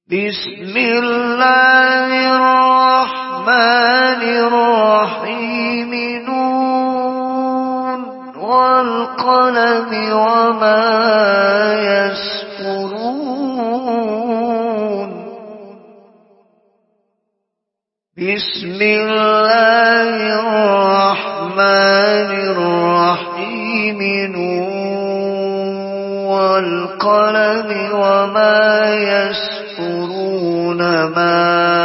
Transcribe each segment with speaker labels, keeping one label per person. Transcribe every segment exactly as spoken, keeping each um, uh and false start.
Speaker 1: بسم الله الرحمن الرحيم نون والقلم وما يسطرون بسم الله الرحمن الرحيم نون والقلم وما يسطرون ما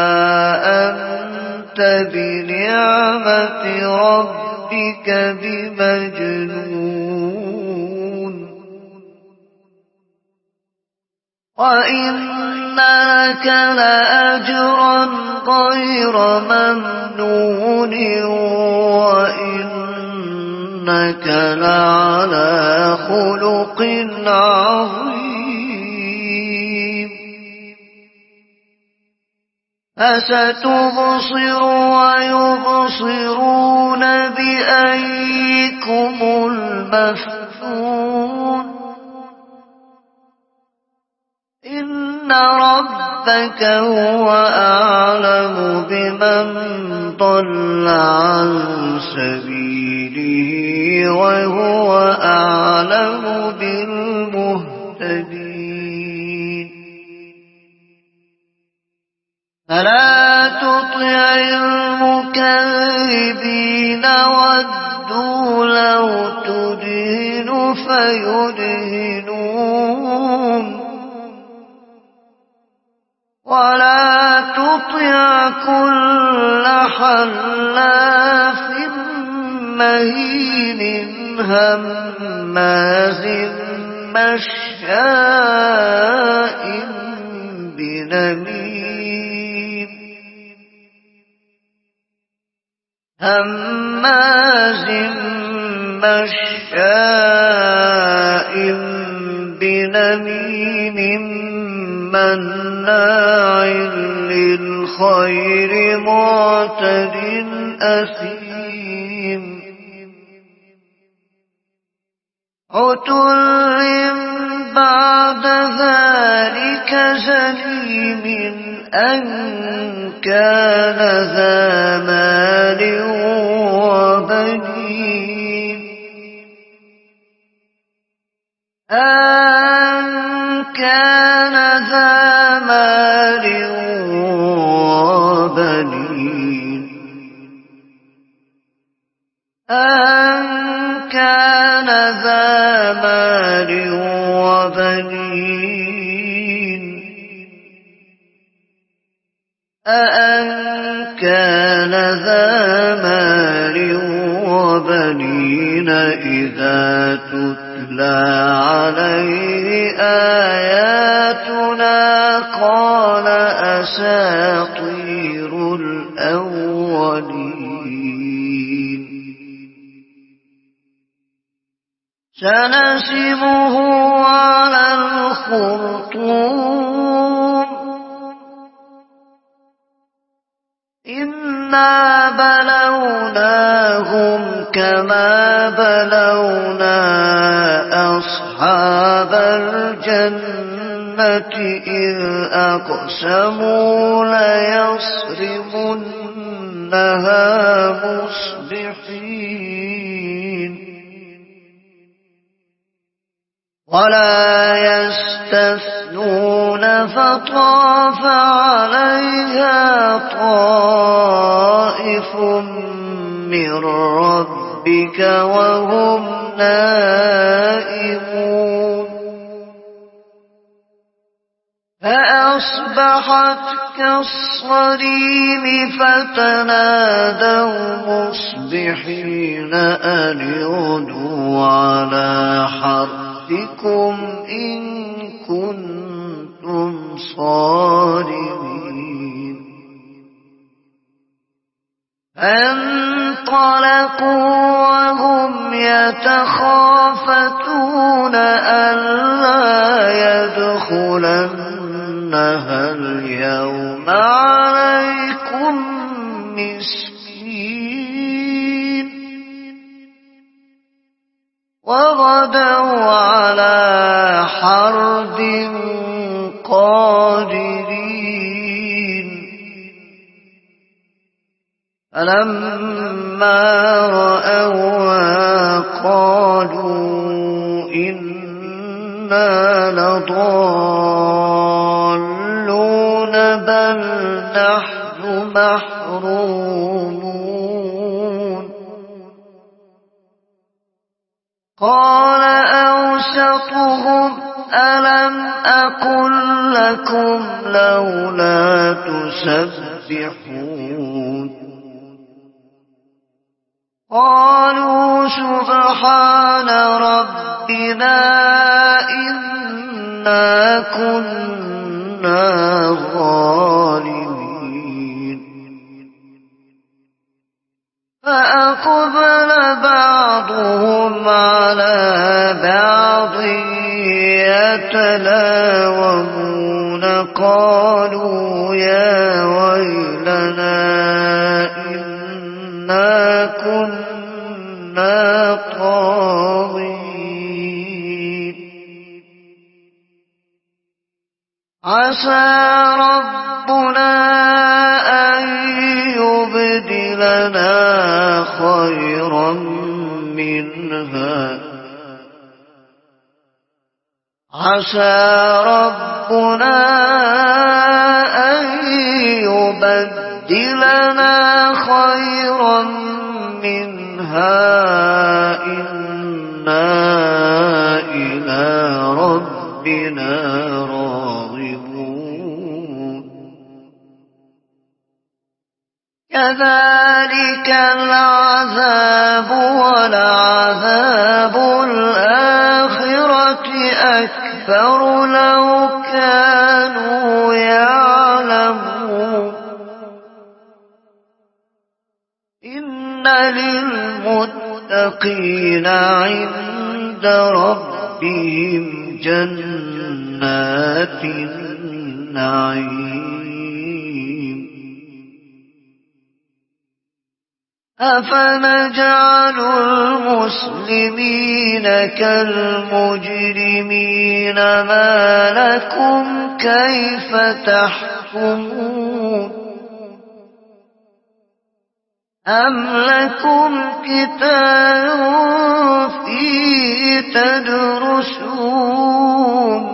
Speaker 1: أنت بنعمة ربك بمجنون وإن لك لأجرا غير ممنون وإنك لعلى خلق عظيم فستبصر ويبصرون بأيكم المفتون إن ربك هو أعلم بمن ضل عن سبيله وهو أعلم بالمهتدين فلا تطع المكذبين ودوا لو تدهن فيدهنون ولا تطع كل حلاف مهين هماز مشاء بنميم هماز مشاء بنميم مناع للخير معتد أثيم عتل بعد ذلك زنيم أن كان ذا مال وبنين أن كان ذا مال وبنين أن كان ذا مال وبنين أن كان ذا مال وبنين إذا تتلى عليه آياتنا قال أساطير الأولين سنسمه على الخرطوم إنا بلوناهم كما بلونا أصحاب الجنة إذ أقسموا ليصرمنها مصبحين ولا يستثنون فطاف عليها طائف من ربك وهم نائمون فأصبحت كالصريم فتنادوا مصبحين أن يغدوا على حرثكم إن كنتم صارمين فانطلقوا وهم يتخافتون ألا يدخلنها اليوم عليكم مسكين وغدوا على حرد قادرين فلما رأوها قالوا إنا لضالون بل نحن محرومون قال أوسطهم ألم أقل لكم لولا تسبحون قالوا سبحان ربنا إنا كنا ظالمين فأقبل بعضهم على بعض يتلاومون قالوا يا ويلنا إنا كنا طاغين عسى ربنا أن يبدلنا خيرا منها عسى ربنا أن يبدلنا خيرا منها إنا إلى ربنا راغبون كذلك العذاب ولعذاب الآخرة أكبر لو كانوا يعلمون إن للمتقين عند ربهم جنات النعيم أفنجعل المسلمين كالمجرمين ما لكم كيف تحكمون أم لكم كتاب فيه تدرسون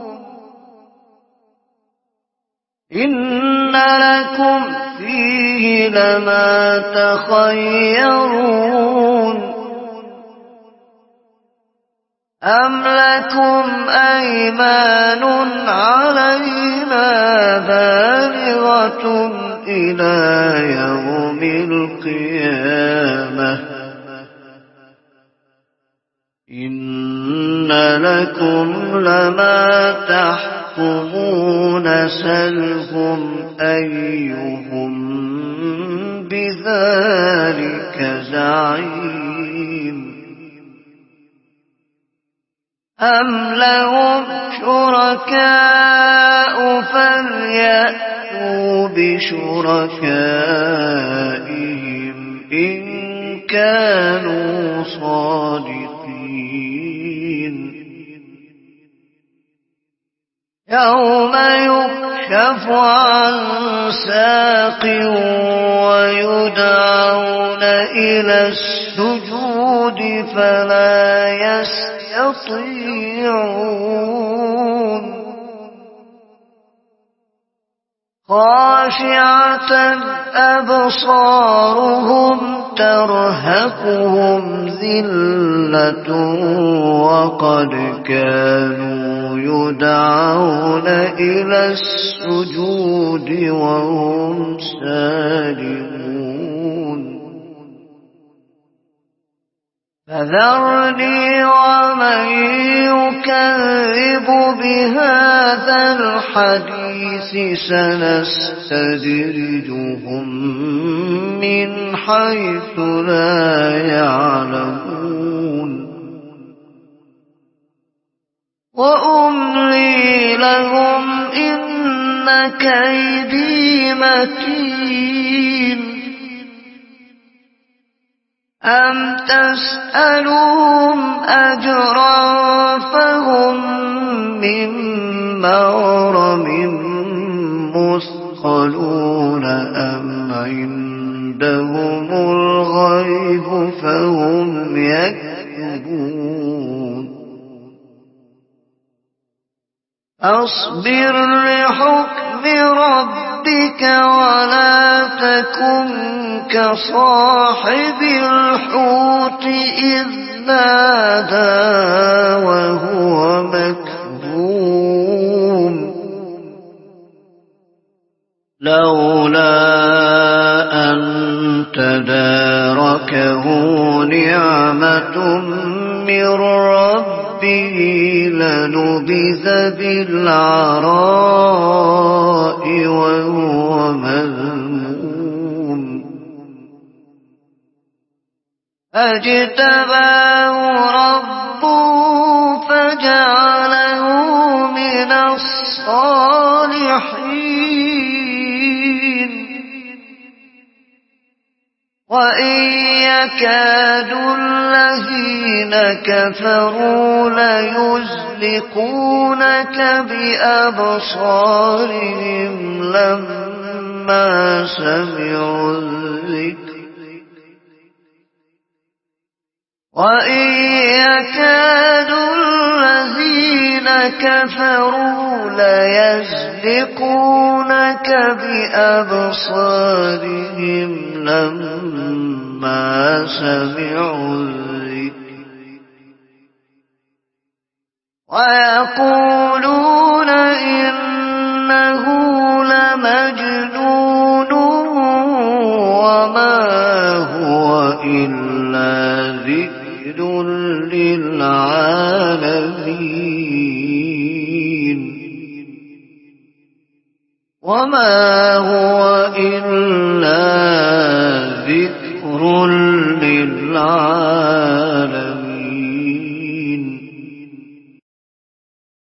Speaker 1: إن لكم فيه لما تخيرون أم لكم أيمان علينا بالغة إلى يوم القيامة إن لكم لما تحكمون سلهم أيهم بذلك زعيم أم لهم شركاء فليأتوا بشركائهم إن كانوا صادقين يوم يكشف عن ساق ويدعون إلى السجود فلا يستطيعون خاشعة أبصارهم ترهقهم ذلة وقد كانوا يدعون إلى السجود وهم سالمون فذرني ومن يكذب بهذا الحديث سنستدرجهم من حيث لا يعلمون وأملي لهم إن كيدي متين أم تسألهم أجرا فهم من مغرم مثقلون أم عندهم عندهم الغيب فهم يكتبون أصبر لحكم ربك ولا تكن كصاحب الحوت إذ نادى وهو مكظوم لولا أن تداركه نعمة من ربه لنبذ بالعراء وهو مذموم فاجتباه ربه فجعله من الصالحين وإن يكاد الذين كفروا ليزلقونك بأبصارهم لما سمعوا الذكر وإن يكاد الذين كفروا ليزلقونك بأبصارهم لما سمعوا الذكر ويقولون إنه لمجنون وما هو إلا ذكر للعالمين وما هو إلا ذكر للعالمين